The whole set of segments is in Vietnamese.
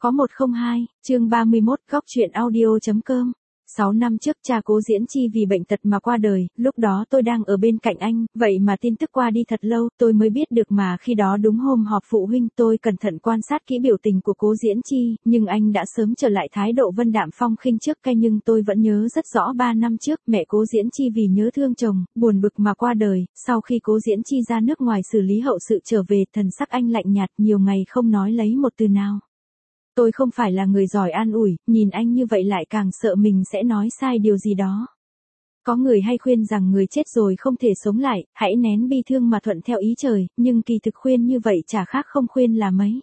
Có 102, chương 31, góc truyện audio.com. 6 năm trước cha Cố Diễn Chi vì bệnh tật mà qua đời, lúc đó tôi đang ở bên cạnh anh, vậy mà tin tức qua đi thật lâu, tôi mới biết được mà khi đó đúng hôm họp phụ huynh tôi cẩn thận quan sát kỹ biểu tình của Cố Diễn Chi, nhưng anh đã sớm trở lại thái độ vân đạm phong khinh trước cây nhưng tôi vẫn nhớ rất rõ 3 năm trước mẹ Cố Diễn Chi vì nhớ thương chồng, buồn bực mà qua đời, sau khi Cố Diễn Chi ra nước ngoài xử lý hậu sự trở về thần sắc anh lạnh nhạt nhiều ngày không nói lấy một từ nào. Tôi không phải là người giỏi an ủi, nhìn anh như vậy lại càng sợ mình sẽ nói sai điều gì đó. Có người hay khuyên rằng người chết rồi không thể sống lại, hãy nén bi thương mà thuận theo ý trời, nhưng kỳ thực khuyên như vậy chả khác không khuyên là mấy.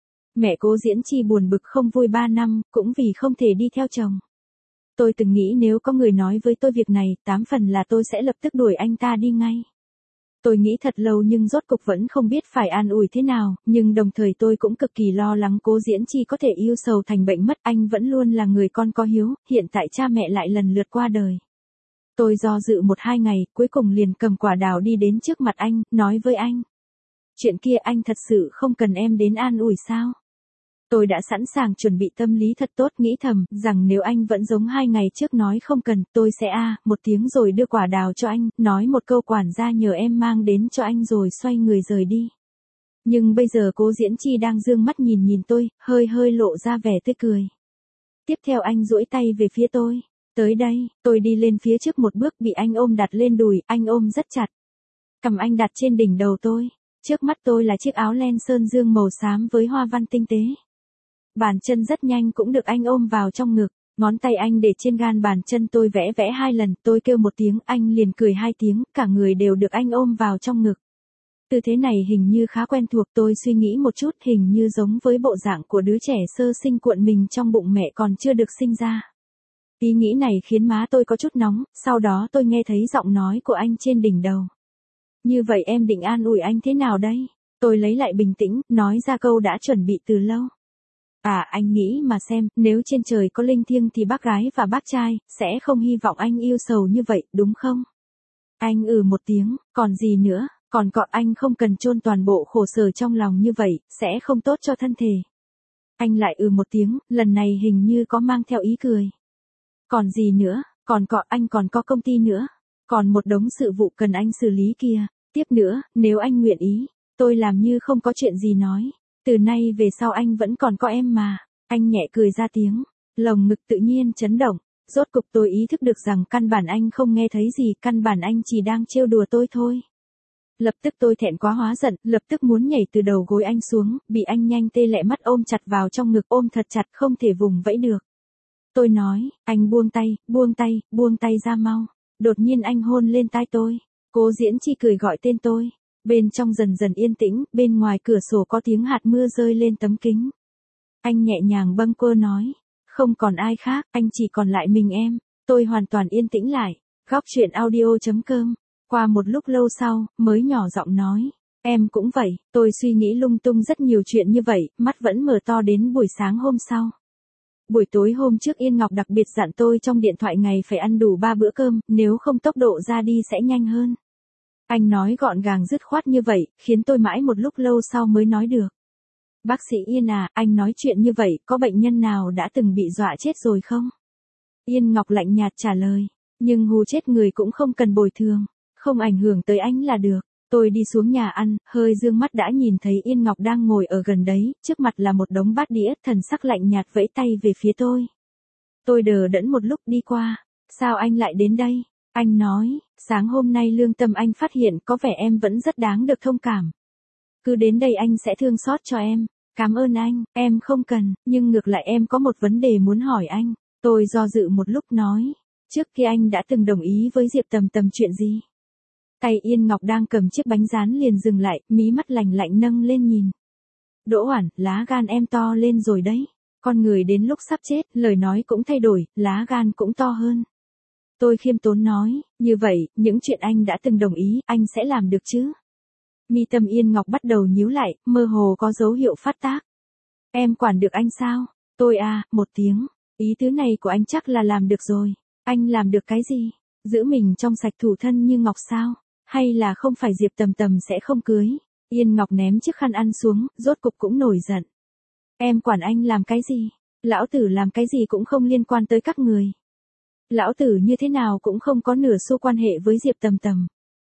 Mẹ Cố Diễn Chi buồn bực không vui 3 năm, cũng vì không thể đi theo chồng. Tôi từng nghĩ nếu có người nói với tôi việc này, 8 phần là tôi sẽ lập tức đuổi anh ta đi ngay. Tôi nghĩ thật lâu nhưng rốt cục vẫn không biết phải an ủi thế nào, nhưng đồng thời tôi cũng cực kỳ lo lắng Cố Diễn Chi có thể yêu sầu thành bệnh mất, anh vẫn luôn là người con có hiếu, hiện tại cha mẹ lại lần lượt qua đời. Tôi do dự 1-2 ngày, cuối cùng liền cầm quả đào đi đến trước mặt anh, nói với anh. Chuyện kia anh thật sự không cần em đến an ủi sao? Tôi đã sẵn sàng chuẩn bị tâm lý thật tốt nghĩ thầm, rằng nếu anh vẫn giống 2 ngày trước nói không cần, tôi sẽ một tiếng rồi đưa quả đào cho anh, nói một câu quản gia nhờ em mang đến cho anh rồi xoay người rời đi. Nhưng bây giờ Cố Diễn Chi đang dương mắt nhìn tôi, hơi lộ ra vẻ tươi cười. Tiếp theo anh duỗi tay về phía tôi. Tới đây, tôi đi lên phía trước một bước bị anh ôm đặt lên đùi, anh ôm rất chặt. Cầm anh đặt trên đỉnh đầu tôi. Trước mắt tôi là chiếc áo len sơn dương màu xám với hoa văn tinh tế. Bàn chân rất nhanh cũng được anh ôm vào trong ngực, ngón tay anh để trên gan bàn chân tôi vẽ 2 lần, tôi kêu một tiếng, anh liền cười 2 tiếng, cả người đều được anh ôm vào trong ngực. Tư thế này hình như khá quen thuộc, tôi suy nghĩ một chút, hình như giống với bộ dạng của đứa trẻ sơ sinh cuộn mình trong bụng mẹ còn chưa được sinh ra. Ý nghĩ này khiến má tôi có chút nóng, sau đó tôi nghe thấy giọng nói của anh trên đỉnh đầu. Như vậy em định an ủi anh thế nào đây? Tôi lấy lại bình tĩnh, nói ra câu đã chuẩn bị từ lâu. Anh nghĩ mà xem, nếu trên trời có linh thiêng thì bác gái và bác trai, sẽ không hy vọng anh yêu sầu như vậy, đúng không? Anh một tiếng, còn gì nữa, còn anh không cần chôn toàn bộ khổ sở trong lòng như vậy, sẽ không tốt cho thân thể. Anh lại một tiếng, lần này hình như có mang theo ý cười. Còn gì nữa, anh còn có công ty nữa, còn một đống sự vụ cần anh xử lý kia, tiếp nữa, nếu anh nguyện ý, tôi làm như không có chuyện gì nói. Từ nay về sau anh vẫn còn có em mà. Anh nhẹ cười ra tiếng, lồng ngực tự nhiên chấn động. Rốt cục tôi ý thức được rằng căn bản anh không nghe thấy gì, căn bản anh chỉ đang trêu đùa tôi thôi. Lập tức tôi thẹn quá hóa giận, lập tức muốn nhảy từ đầu gối anh xuống, bị anh nhanh tê lẹ mắt ôm chặt vào trong ngực, ôm thật chặt không thể vùng vẫy được. Tôi nói, anh buông tay ra mau. Đột nhiên anh hôn lên tai tôi. Cố Diễn Chi cười gọi tên tôi. Bên trong dần dần yên tĩnh, bên ngoài cửa sổ có tiếng hạt mưa rơi lên tấm kính. Anh nhẹ nhàng bâng quơ nói, không còn ai khác, anh chỉ còn lại mình em. Tôi hoàn toàn yên tĩnh lại. Góc truyện audio.com. Qua một lúc lâu sau, mới nhỏ giọng nói, em cũng vậy. Tôi suy nghĩ lung tung rất nhiều chuyện như vậy, mắt vẫn mở to đến buổi sáng hôm sau. Buổi tối hôm trước Yên Ngọc đặc biệt dặn tôi trong điện thoại ngày phải ăn đủ 3 bữa cơm, nếu không tốc độ ra đi sẽ nhanh hơn. Anh nói gọn gàng dứt khoát như vậy, khiến tôi mãi một lúc lâu sau mới nói được. Bác sĩ Yên anh nói chuyện như vậy, có bệnh nhân nào đã từng bị dọa chết rồi không? Yên Ngọc lạnh nhạt trả lời, nhưng hù chết người cũng không cần bồi thường, không ảnh hưởng tới anh là được. Tôi đi xuống nhà ăn, hơi dương mắt đã nhìn thấy Yên Ngọc đang ngồi ở gần đấy, trước mặt là một đống bát đĩa, thần sắc lạnh nhạt vẫy tay về phía tôi. Tôi đờ đẫn một lúc đi qua, sao anh lại đến đây? Anh nói, sáng hôm nay lương tâm anh phát hiện có vẻ em vẫn rất đáng được thông cảm. Cứ đến đây anh sẽ thương xót cho em. Cảm ơn anh, em không cần, nhưng ngược lại em có một vấn đề muốn hỏi anh. Tôi do dự một lúc nói, trước khi anh đã từng đồng ý với Diệp Tầm Tầm chuyện gì? Tay Yên Ngọc đang cầm chiếc bánh rán liền dừng lại, mí mắt lạnh lạnh nâng lên nhìn. Đỗ Oản, lá gan em to lên rồi đấy. Con người đến lúc sắp chết, lời nói cũng thay đổi, lá gan cũng to hơn. Tôi khiêm tốn nói, như vậy, những chuyện anh đã từng đồng ý, anh sẽ làm được chứ? Mi tâm Yên Ngọc bắt đầu nhíu lại, mơ hồ có dấu hiệu phát tác. Em quản được anh sao? Tôi một tiếng, ý tứ này của anh chắc là làm được rồi. Anh làm được cái gì? Giữ mình trong sạch thủ thân như ngọc sao? Hay là không phải Diệp Tầm Tầm sẽ không cưới? Yên Ngọc ném chiếc khăn ăn xuống, rốt cục cũng nổi giận. Em quản anh làm cái gì? Lão tử làm cái gì cũng không liên quan tới các người. Lão tử như thế nào cũng không có nửa xu quan hệ với Diệp Tầm Tầm.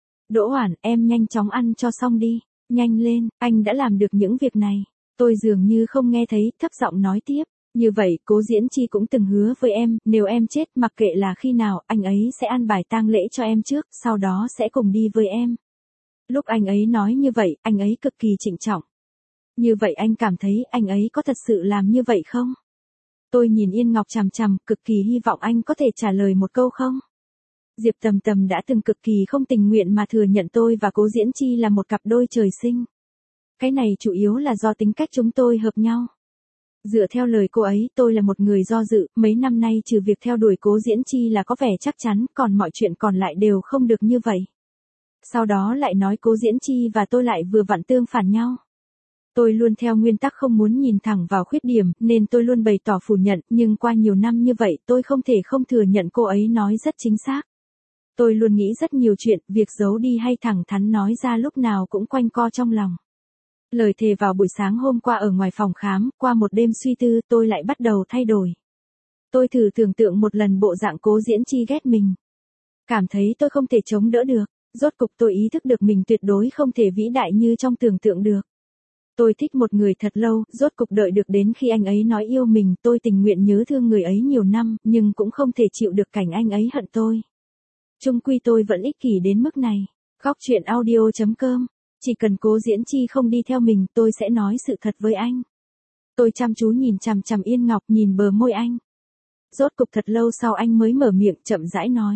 Đỗ Hoản, em nhanh chóng ăn cho xong đi. Nhanh lên, anh đã làm được những việc này. Tôi dường như không nghe thấy, thấp giọng nói tiếp. Như vậy, Cố Diễn Chi cũng từng hứa với em, nếu em chết, mặc kệ là khi nào, anh ấy sẽ an bài tang lễ cho em trước, sau đó sẽ cùng đi với em. Lúc anh ấy nói như vậy, anh ấy cực kỳ trịnh trọng. Như vậy anh cảm thấy anh ấy có thật sự làm như vậy không? Tôi nhìn Yên Ngọc chằm chằm, cực kỳ hy vọng anh có thể trả lời một câu không. Diệp Tầm Tầm đã từng cực kỳ không tình nguyện mà thừa nhận tôi và Cố Diễn Chi là một cặp đôi trời sinh. Cái này chủ yếu là do tính cách chúng tôi hợp nhau. Dựa theo lời cô ấy, tôi là một người do dự, mấy năm nay trừ việc theo đuổi Cố Diễn Chi là có vẻ chắc chắn, còn mọi chuyện còn lại đều không được như vậy. Sau đó lại nói Cố Diễn Chi và tôi lại vừa vặn tương phản nhau. Tôi luôn theo nguyên tắc không muốn nhìn thẳng vào khuyết điểm, nên tôi luôn bày tỏ phủ nhận, nhưng qua nhiều năm như vậy tôi không thể không thừa nhận cô ấy nói rất chính xác. Tôi luôn nghĩ rất nhiều chuyện, việc giấu đi hay thẳng thắn nói ra lúc nào cũng quanh co trong lòng. Lời thề vào buổi sáng hôm qua ở ngoài phòng khám, qua một đêm suy tư tôi lại bắt đầu thay đổi. Tôi thử tưởng tượng một lần bộ dạng Cố Diễn Chi ghét mình. Cảm thấy tôi không thể chống đỡ được, rốt cục tôi ý thức được mình tuyệt đối không thể vĩ đại như trong tưởng tượng được. Tôi thích một người thật lâu, rốt cục đợi được đến khi anh ấy nói yêu mình, tôi tình nguyện nhớ thương người ấy nhiều năm, nhưng cũng không thể chịu được cảnh anh ấy hận tôi. Chung quy tôi vẫn ích kỷ đến mức này. Góc truyện audio.com. Chỉ cần Cố Diễn Chi không đi theo mình, tôi sẽ nói sự thật với anh. Tôi chăm chú nhìn chằm chằm Yên Ngọc, nhìn bờ môi anh. Rốt cục thật lâu sau anh mới mở miệng chậm rãi nói.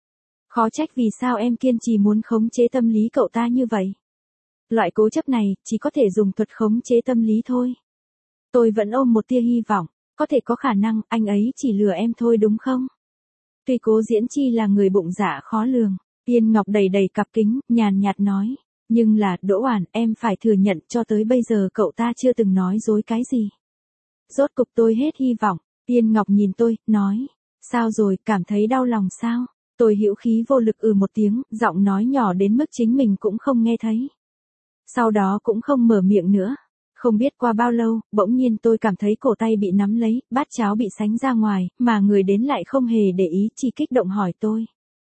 Khó trách vì sao em kiên trì muốn khống chế tâm lý cậu ta như vậy. Loại cố chấp này, chỉ có thể dùng thuật khống chế tâm lý thôi. Tôi vẫn ôm một tia hy vọng, có thể có khả năng anh ấy chỉ lừa em thôi đúng không? Tuy Cố Diễn Chi là người bụng dạ khó lường, Yên Ngọc đầy đầy cặp kính, nhàn nhạt nói. Nhưng là, Đỗ Hoản, em phải thừa nhận cho tới bây giờ cậu ta chưa từng nói dối cái gì. Rốt cục tôi hết hy vọng, Yên Ngọc nhìn tôi, nói. Sao rồi, cảm thấy đau lòng sao? Tôi hữu khí vô lực một tiếng, giọng nói nhỏ đến mức chính mình cũng không nghe thấy. Sau đó cũng không mở miệng nữa. Không biết qua bao lâu, bỗng nhiên tôi cảm thấy cổ tay bị nắm lấy, bát cháo bị sánh ra ngoài, mà người đến lại không hề để ý, chỉ kích động hỏi tôi.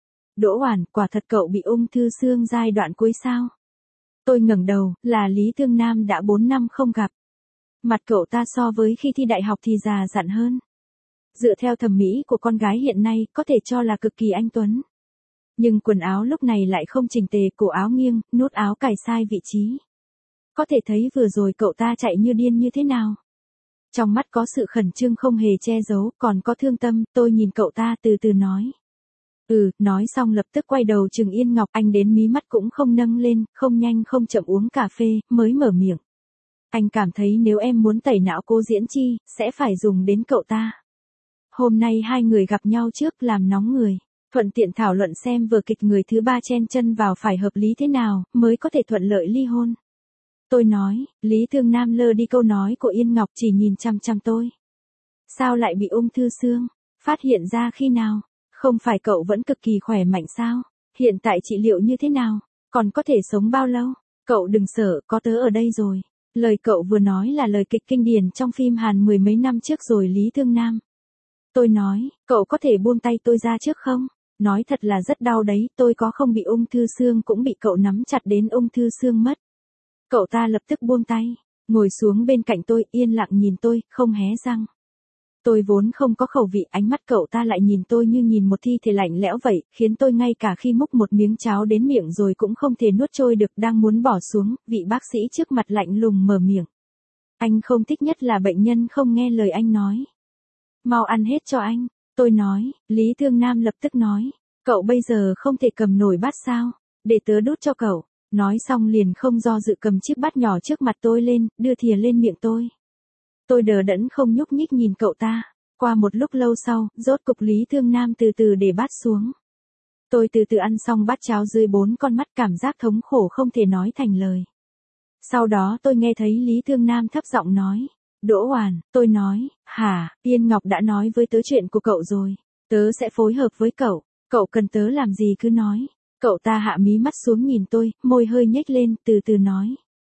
Đỗ Hoản, quả thật cậu bị ung thư xương giai đoạn cuối sao? Tôi ngẩng đầu, là Lý Thương Nam đã 4 năm không gặp. Mặt cậu ta so với khi thi đại học thì già dặn hơn. Dựa theo thẩm mỹ của con gái hiện nay, có thể cho là cực kỳ anh tuấn. Nhưng quần áo lúc này lại không chỉnh tề, cổ áo nghiêng, nút áo cài sai vị trí. Có thể thấy vừa rồi cậu ta chạy như điên như thế nào. Trong mắt có sự khẩn trương không hề che giấu, còn có thương tâm, tôi nhìn cậu ta từ từ nói. Nói xong lập tức quay đầu chừng Yên Ngọc, anh đến mí mắt cũng không nâng lên, không nhanh không chậm uống cà phê, mới mở miệng. Anh cảm thấy nếu em muốn tẩy não Cố Diễn Chi, sẽ phải dùng đến cậu ta. Hôm nay hai người gặp nhau trước làm nóng người, thuận tiện thảo luận xem vở kịch người thứ ba chen chân vào phải hợp lý thế nào, mới có thể thuận lợi ly hôn. Tôi nói, Lý Thương Nam lơ đi câu nói của Yên Ngọc chỉ nhìn chăm chăm tôi. Sao lại bị ung thư xương? Phát hiện ra khi nào? Không phải cậu vẫn cực kỳ khỏe mạnh sao? Hiện tại trị liệu như thế nào? Còn có thể sống bao lâu? Cậu đừng sợ, có tớ ở đây rồi. Lời cậu vừa nói là lời kịch kinh điển trong phim Hàn mười mấy năm trước rồi Lý Thương Nam. Tôi nói, cậu có thể buông tay tôi ra trước không? Nói thật là rất đau đấy, tôi có không bị ung thư xương cũng bị cậu nắm chặt đến ung thư xương mất. Cậu ta lập tức buông tay, ngồi xuống bên cạnh tôi, yên lặng nhìn tôi, không hé răng. Tôi vốn không có khẩu vị, ánh mắt cậu ta lại nhìn tôi như nhìn một thi thể lạnh lẽo vậy, khiến tôi ngay cả khi múc một miếng cháo đến miệng rồi cũng không thể nuốt trôi được, đang muốn bỏ xuống, vị bác sĩ trước mặt lạnh lùng mở miệng. Anh không thích nhất là bệnh nhân không nghe lời anh nói. Mau ăn hết cho anh, tôi nói. Lý Thương Nam lập tức nói, cậu bây giờ không thể cầm nổi bát sao, để tớ đút cho cậu. Nói xong liền không do dự cầm chiếc bát nhỏ trước mặt tôi lên, đưa thìa lên miệng tôi. Tôi đờ đẫn không nhúc nhích nhìn cậu ta. Qua một lúc lâu sau, rốt cục Lý Thương Nam từ từ để bát xuống. Tôi từ từ ăn xong bát cháo dưới 4 con mắt, cảm giác thống khổ không thể nói thành lời. Sau đó tôi nghe thấy Lý Thương Nam thấp giọng nói. Đỗ Hoản, tôi nói, hả, Yên Ngọc đã nói với tớ chuyện của cậu rồi. Tớ sẽ phối hợp với cậu, cậu cần tớ làm gì cứ nói. Cậu ta hạ mí mắt xuống nhìn tôi, môi hơi nhếch lên, từ từ nói.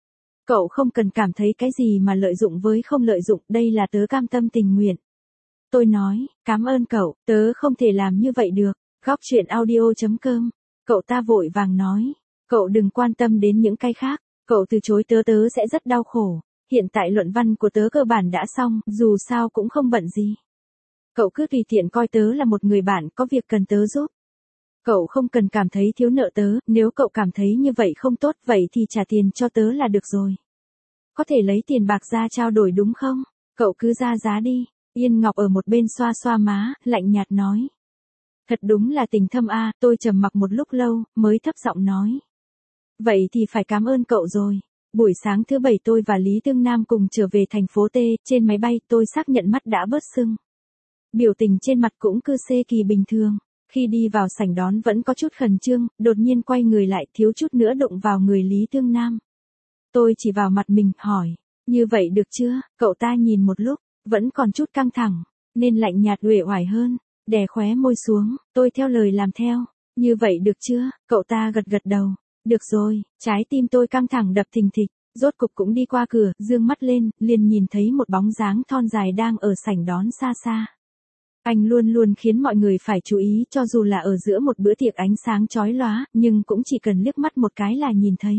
Cậu không cần cảm thấy cái gì mà lợi dụng với không lợi dụng, đây là tớ cam tâm tình nguyện. Tôi nói, cảm ơn cậu, tớ không thể làm như vậy được. Góc chuyện audio.com. Cậu ta vội vàng nói, cậu đừng quan tâm đến những cái khác, cậu từ chối tớ tớ sẽ rất đau khổ. Hiện tại luận văn của tớ cơ bản đã xong, dù sao cũng không bận gì. Cậu cứ tùy tiện coi tớ là một người bạn có việc cần tớ giúp. Cậu không cần cảm thấy thiếu nợ tớ, nếu cậu cảm thấy như vậy không tốt vậy thì trả tiền cho tớ là được rồi. Có thể lấy tiền bạc ra trao đổi đúng không? Cậu cứ ra giá đi. Yên Ngọc ở một bên xoa xoa má, lạnh nhạt nói. Thật đúng là tình thâm a, tôi trầm mặc một lúc lâu, mới thấp giọng nói. Vậy thì phải cảm ơn cậu rồi. Buổi sáng thứ Bảy tôi và Lý Tương Nam cùng trở về thành phố T, trên máy bay tôi xác nhận mắt đã bớt sưng. Biểu tình trên mặt cũng cứ xê kỳ bình thường. Khi đi vào sảnh đón vẫn có chút khẩn trương, đột nhiên quay người lại thiếu chút nữa đụng vào người Lý Tương Nam. Tôi chỉ vào mặt mình, hỏi, như vậy được chưa? Cậu ta nhìn một lúc, vẫn còn chút căng thẳng, nên lạnh nhạt uể oải hơn, đè khóe môi xuống, tôi theo lời làm theo. Như vậy được chưa? Cậu ta gật gật đầu. Được rồi, trái tim tôi căng thẳng đập thình thịch, rốt cục cũng đi qua cửa, dương mắt lên, liền nhìn thấy một bóng dáng thon dài đang ở sảnh đón xa xa. Anh luôn luôn khiến mọi người phải chú ý cho dù là ở giữa một bữa tiệc ánh sáng chói lóa, nhưng cũng chỉ cần liếc mắt một cái là nhìn thấy.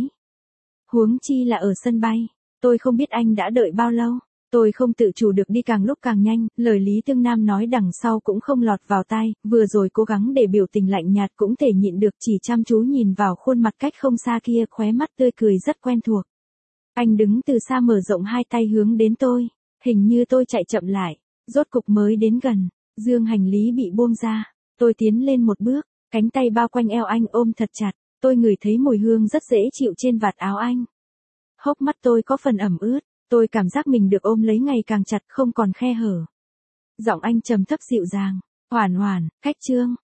Huống chi là ở sân bay, tôi không biết anh đã đợi bao lâu. Tôi không tự chủ được đi càng lúc càng nhanh, lời Lý Tương Nam nói đằng sau cũng không lọt vào tai, vừa rồi cố gắng để biểu tình lạnh nhạt cũng thể nhịn được, chỉ chăm chú nhìn vào khuôn mặt cách không xa kia, khóe mắt tươi cười rất quen thuộc. Anh đứng từ xa mở rộng hai tay hướng đến tôi, hình như tôi chạy chậm lại, rốt cục mới đến gần, dương hành lý bị buông ra, tôi tiến lên một bước, cánh tay bao quanh eo anh ôm thật chặt, tôi ngửi thấy mùi hương rất dễ chịu trên vạt áo anh. Hốc mắt tôi có phần ẩm ướt. Tôi cảm giác mình được ôm lấy ngày càng chặt không còn khe hở. Giọng anh trầm thấp dịu dàng. Hoàn hoàn, khách Trương.